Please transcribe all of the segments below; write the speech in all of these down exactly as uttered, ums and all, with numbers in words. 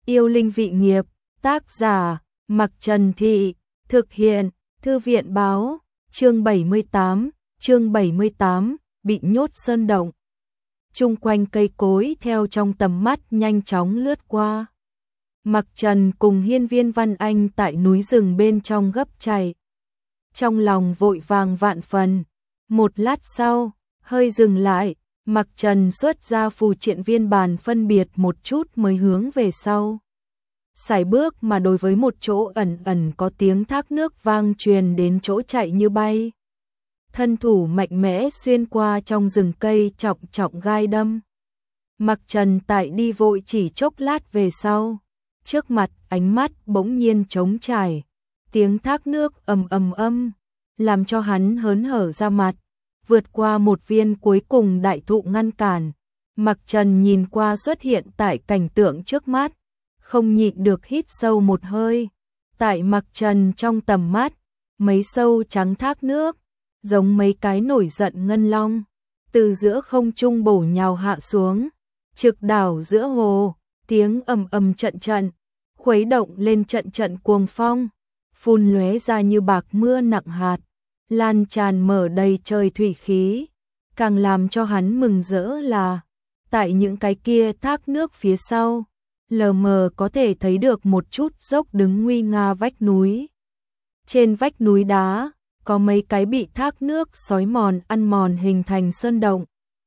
Yêu linh vị nghiệp, tác giả, Mặc Trần Thị, thực hiện, Thư viện báo, chương bảy mươi tám, chương bảy mươi tám, bị nhốt sơn động. Chung quanh cây cối theo trong tầm mắt nhanh chóng lướt qua. Mặc Trần cùng Hiên Viên Văn Anh tại núi rừng bên trong gấp chạy. Trong lòng vội vàng vạn phần, một lát sau, hơi dừng lại, Mặc Trần xuất ra phù triện viên bàn phân biệt một chút mới hướng về sau. Sải bước mà đối với một chỗ ẩn ẩn có tiếng thác nước vang truyền đến chỗ chạy như bay. Thân thủ mạnh mẽ xuyên qua trong rừng cây trọng trọng gai đâm. Mặc Trần tại đi vội chỉ chốc lát về sau. Trước mặt ánh mắt bỗng nhiên trống trải. Tiếng thác nước ầm ầm âm, làm cho hắn hớn hở ra mặt. Vượt qua một viên cuối cùng đại thụ ngăn cản. Mặc Trần nhìn qua xuất hiện tại cảnh tượng trước mắt. Không nhịn được hít sâu một hơi. Tại Mặc Trần trong tầm mắt, mấy sâu trắng thác nước, giống mấy cái nổi giận ngân long, từ giữa không trung bổ nhào hạ xuống, trực đảo giữa hồ, tiếng ầm ầm trận trận, khuấy động lên trận trận cuồng phong, phun lóe ra như bạc mưa nặng hạt, lan tràn mở đầy trời thủy khí. Càng làm cho hắn mừng rỡ là, tại những cái kia thác nước phía sau, lờ mờ có thể thấy được một chút dốc đứng nguy nga vách núi. Trên vách núi đá, có mấy cái bị thác nước xói mòn ăn mòn hình thành sơn động,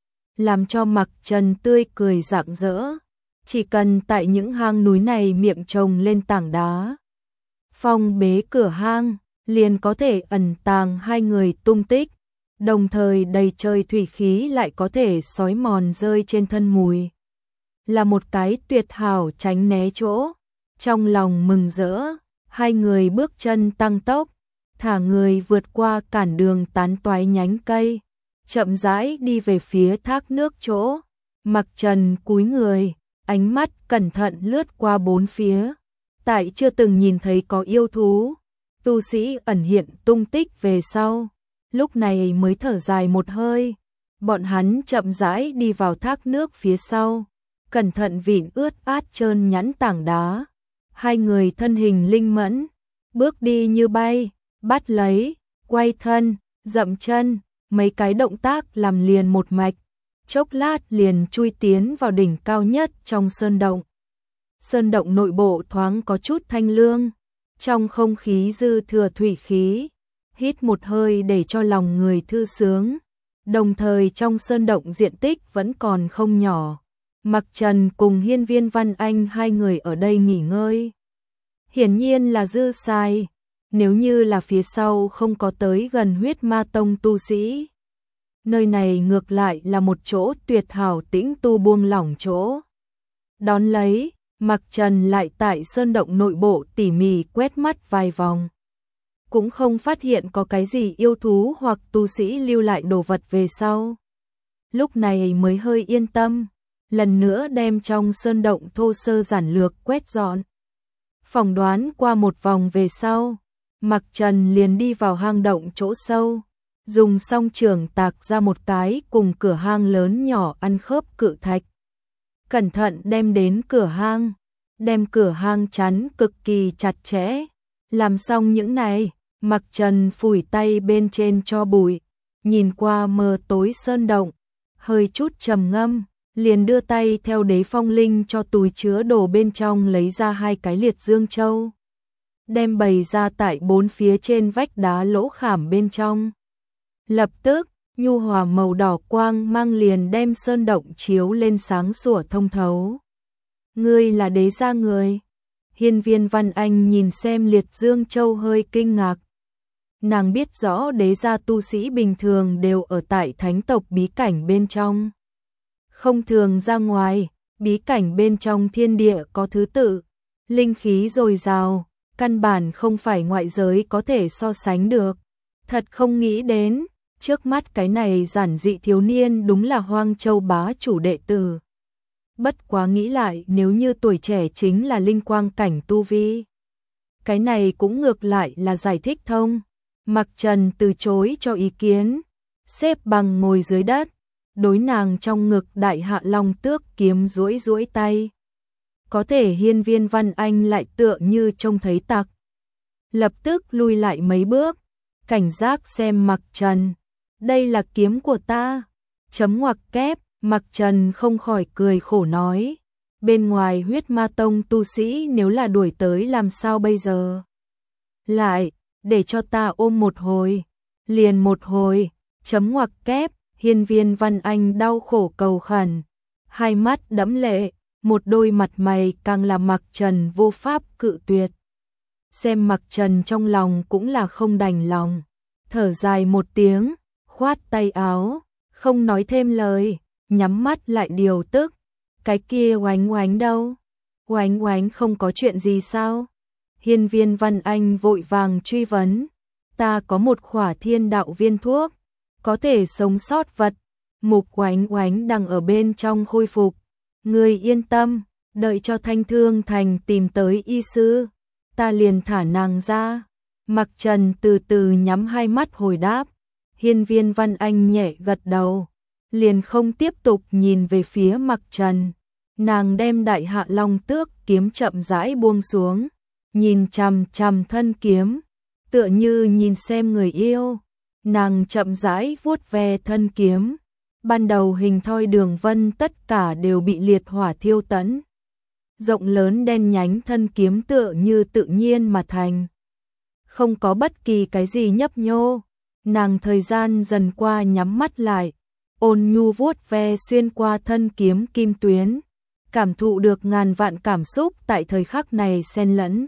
làm cho Mặc Trần tươi cười rạng rỡ. Chỉ cần tại những hang núi này miệng trồng lên tảng đá, phong bế cửa hang, liền có thể ẩn tàng hai người tung tích, đồng thời đầy trời thủy khí lại có thể xói mòn rơi trên thân mùi. Là một cái tuyệt hảo tránh né chỗ. Trong lòng mừng rỡ, hai người bước chân tăng tốc, thả người vượt qua cản đường tán toái nhánh cây, chậm rãi đi về phía thác nước chỗ. Mặc Trần cúi người, ánh mắt cẩn thận lướt qua bốn phía. Tại chưa từng nhìn thấy có yêu thú, tu sĩ ẩn hiện tung tích về sau, lúc này mới thở dài một hơi. Bọn hắn chậm rãi đi vào thác nước phía sau, cẩn thận vịn ướt át trơn nhẵn tảng đá. Hai người thân hình linh mẫn, bước đi như bay, bắt lấy, quay thân, dậm chân, mấy cái động tác làm liền một mạch, chốc lát liền chui tiến vào đỉnh cao nhất trong sơn động. Sơn động nội bộ thoáng có chút thanh lương, trong không khí dư thừa thủy khí, hít một hơi để cho lòng người thư sướng. Đồng thời trong sơn động diện tích vẫn còn không nhỏ. Mặc Trần cùng Hiên Viên Văn Anh hai người ở đây nghỉ ngơi, hiển nhiên là dư xài. Nếu như là phía sau không có tới gần Huyết Ma Tông tu sĩ, nơi này ngược lại là một chỗ tuyệt hảo tĩnh tu buông lỏng chỗ. Đón lấy, Mặc Trần lại tại sơn động nội bộ tỉ mỉ quét mắt vài vòng, cũng không phát hiện có cái gì yêu thú hoặc tu sĩ lưu lại đồ vật về sau. Lúc này mới hơi yên tâm, lần nữa đem trong sơn động thô sơ giản lược quét dọn. Phỏng đoán qua một vòng về sau, Mặc Trần liền đi vào hang động chỗ sâu, dùng song trường tạc ra một cái cùng cửa hang lớn nhỏ ăn khớp cự thạch. Cẩn thận đem đến cửa hang, đem cửa hang chắn cực kỳ chặt chẽ. Làm xong những này, Mặc Trần phủi tay bên trên cho bụi, nhìn qua mờ tối sơn động, hơi chút trầm ngâm, liền đưa tay theo Đế Phong Linh cho túi chứa đồ bên trong lấy ra hai cái liệt dương châu, đem bày ra tại bốn phía trên vách đá lỗ khảm bên trong. Lập tức, nhu hòa màu đỏ quang mang liền đem sơn động chiếu lên sáng sủa thông thấu. Ngươi là đế gia người? Hiên Viên Văn Anh nhìn xem liệt dương châu hơi kinh ngạc. Nàng biết rõ đế gia tu sĩ bình thường đều ở tại thánh tộc bí cảnh bên trong, không thường ra ngoài. Bí cảnh bên trong thiên địa có thứ tự, linh khí dồi dào, căn bản không phải ngoại giới có thể so sánh được. Thật không nghĩ đến, trước mắt cái này giản dị thiếu niên đúng là Hoang Châu bá chủ đệ tử. Bất quá nghĩ lại, nếu như tuổi trẻ chính là linh quang cảnh tu vi, cái này cũng ngược lại là giải thích thông. Mặc Trần từ chối cho ý kiến, xếp bằng ngồi dưới đất, đối nàng trong ngực đại hạ long tước kiếm duỗi duỗi tay. có thể Hiên Viên Văn Anh lại tựa như trông thấy tặc. Lập tức lui lại mấy bước, cảnh giác xem Mặc Trần. Đây là kiếm của ta. Chấm ngoặc kép, Mặc Trần không khỏi cười khổ nói. Bên ngoài Huyết Ma Tông tu sĩ nếu là đuổi tới làm sao bây giờ? Lại, để cho ta ôm một hồi. Liền một hồi, chấm ngoặc kép, Hiên Viên Văn Anh đau khổ cầu khẩn. Hai mắt đẫm lệ, một đôi mặt mày càng là Mặc Trần vô pháp cự tuyệt. Xem Mặc Trần trong lòng cũng là không đành lòng. Thở dài một tiếng, khoát tay áo, không nói thêm lời, nhắm mắt lại điều tức. Cái kia Oánh Oánh đâu? Oánh Oánh không có chuyện gì sao? Hiên Viên Văn Anh vội vàng truy vấn. Ta có một khỏa thiên đạo viên thuốc, có thể sống sót vật. Mục Oánh Oánh đang ở bên trong khôi phục. Ngươi yên tâm, đợi cho Thanh Thương Thành tìm tới y sư, ta liền thả nàng ra. Mặc Trần từ từ nhắm hai mắt hồi đáp. Hiên Viên Văn Anh nhẹ gật đầu, liền không tiếp tục nhìn về phía Mặc Trần. Nàng đem Đại Hạ Long Tước kiếm chậm rãi buông xuống, nhìn chằm chằm thân kiếm, tựa như nhìn xem người yêu. Nàng chậm rãi vuốt ve thân kiếm, ban đầu hình thoi đường vân tất cả đều bị liệt hỏa thiêu tẫn. Rộng lớn đen nhánh thân kiếm tựa như tự nhiên mà thành, không có bất kỳ cái gì nhấp nhô. Nàng thời gian dần qua nhắm mắt lại, ôn nhu vuốt ve xuyên qua thân kiếm kim tuyến, cảm thụ được ngàn vạn cảm xúc tại thời khắc này xen lẫn.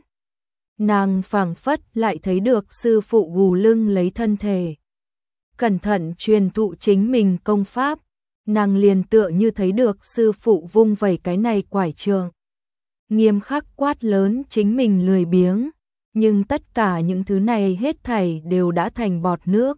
Nàng phảng phất lại thấy được sư phụ gù lưng lấy thân thể, cẩn thận truyền thụ chính mình công pháp. Nàng liền tựa như thấy được sư phụ vung vẩy cái này quải trường, nghiêm khắc quát lớn chính mình lười biếng. Nhưng tất cả những thứ này hết thảy đều đã thành bọt nước.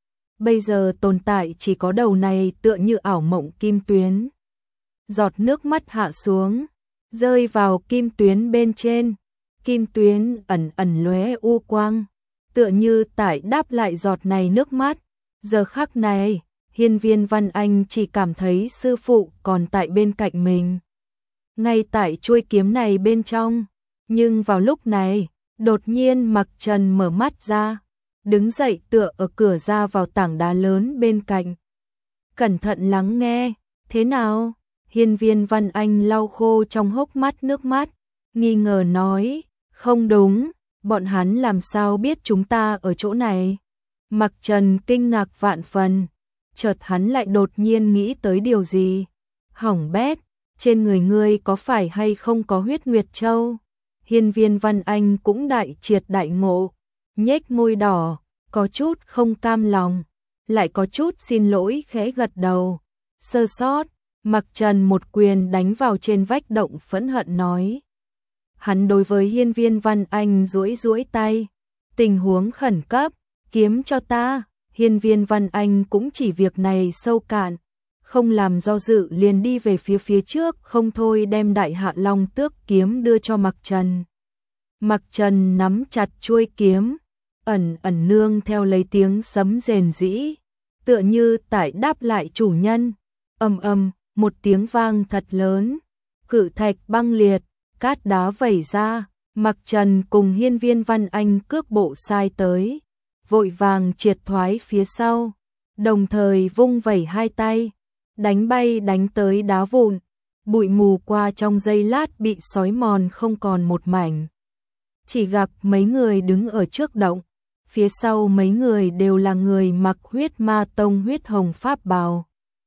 Bây giờ tồn tại chỉ có đầu này tựa như ảo mộng kim tuyến. Giọt nước mắt hạ xuống, rơi vào kim tuyến bên trên. Kim tuyến ẩn ẩn lóe u quang, tựa như tại đáp lại giọt này nước mắt. Giờ khắc này, Hiên Viên Văn Anh chỉ cảm thấy sư phụ còn tại bên cạnh mình, ngay tại chuôi kiếm này bên trong. Nhưng vào lúc này, đột nhiên Mặc Trần mở mắt ra, đứng dậy tựa ở cửa ra vào tảng đá lớn bên cạnh. Cẩn thận lắng nghe, thế nào? Hiên Viên Văn Anh lau khô trong hốc mắt nước mắt, nghi ngờ nói, không đúng, bọn hắn làm sao biết chúng ta ở chỗ này? Mặc Trần kinh ngạc vạn phần, chợt hắn lại đột nhiên nghĩ tới điều gì. Hỏng bét, trên người ngươi có phải hay không có huyết nguyệt châu? Hiên Viên Văn Anh cũng đại triệt đại ngộ, nhếch môi đỏ, có chút không cam lòng, lại có chút xin lỗi khẽ gật đầu. Sơ sót, Mặc Trần một quyền đánh vào trên vách động phẫn hận nói. Hắn đối với Hiên Viên Văn Anh duỗi duỗi tay, tình huống khẩn cấp, kiếm cho ta. Hiên Viên Văn Anh cũng chỉ việc này sâu cạn, không làm do dự liền đi về phía phía trước, không thôi đem Đại Hạ Long Tước kiếm đưa cho Mặc Trần. Mặc Trần nắm chặt chuôi kiếm, ẩn ẩn nương theo lấy tiếng sấm rền rĩ, tựa như tại đáp lại chủ nhân. Ầm ầm, một tiếng vang thật lớn, cự thạch băng liệt, cát đá vẩy ra. Mặc Trần cùng Hiên Viên Văn Anh cước bộ sai tới, vội vàng triệt thoái phía sau, đồng thời vung vẩy hai tay, đánh bay đánh tới đá vụn, bụi mù qua trong giây lát bị xói mòn không còn một mảnh. Chỉ gặp mấy người đứng ở trước động, phía sau mấy người đều là người mặc Huyết Ma Tông huyết hồng pháp bào,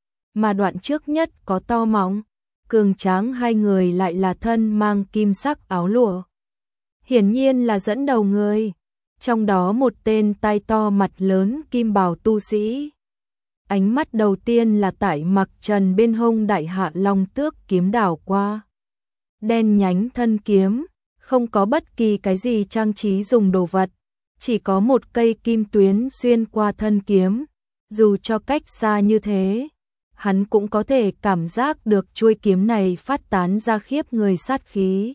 mà đoạn trước nhất có to móng, cường tráng hai người lại là thân mang kim sắc áo lụa. Hiển nhiên là dẫn đầu người, trong đó một tên tai to mặt lớn kim bào tu sĩ. Ánh mắt đầu tiên là tại Mặc Trần bên hông Đại Hạ Long Tước kiếm đảo qua. Đen nhánh thân kiếm, không có bất kỳ cái gì trang trí dùng đồ vật, chỉ có một cây kim tuyến xuyên qua thân kiếm. Dù cho cách xa như thế, hắn cũng có thể cảm giác được chuôi kiếm này phát tán ra khiếp người sát khí.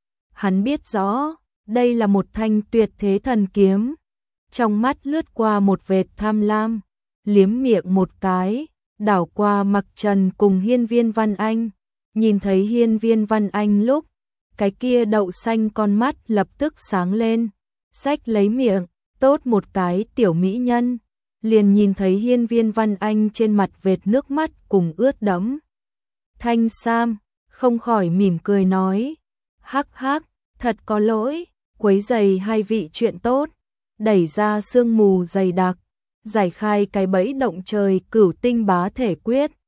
Hắn biết rõ, đây là một thanh tuyệt thế thần kiếm. Trong mắt lướt qua một vệt tham lam, liếm miệng một cái, đảo qua Mặc Trần cùng Hiên Viên Văn Anh. Nhìn thấy Hiên Viên Văn Anh lúc, cái kia đậu xanh con mắt lập tức sáng lên, xách lấy miệng, tốt một cái tiểu mỹ nhân, liền nhìn thấy Hiên Viên Văn Anh trên mặt vệt nước mắt cùng ướt đẫm thanh sam, không khỏi mỉm cười nói, hắc hắc, thật có lỗi, quấy rầy hai vị chuyện tốt, đẩy ra sương mù dày đặc, giải khai cái bẫy động trời cửu tinh bá thể quyết,